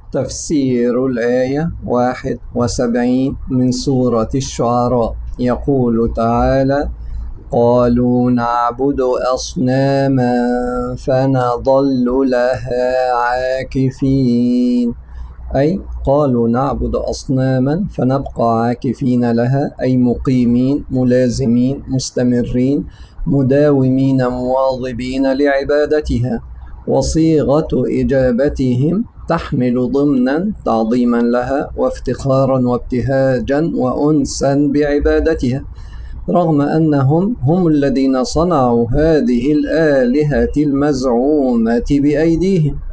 تفسير الآية 71 من سورة الشعراء. يقول تعالى: قالوا نعبد أصناما فنظل لها عاكفين. أي قالوا نعبد أصناما فنبقى عاكفين لها، أي مقيمين ملازمين مستمرين مداومين مواظبين لعبادتها. وصيغة إجابتهم تحمل ضمنا تعظيما لها وافتخارا وابتهاجا وأنسا بعبادتها، رغم أنهم هم الذين صنعوا هذه الآلهة المزعومة بأيديهم.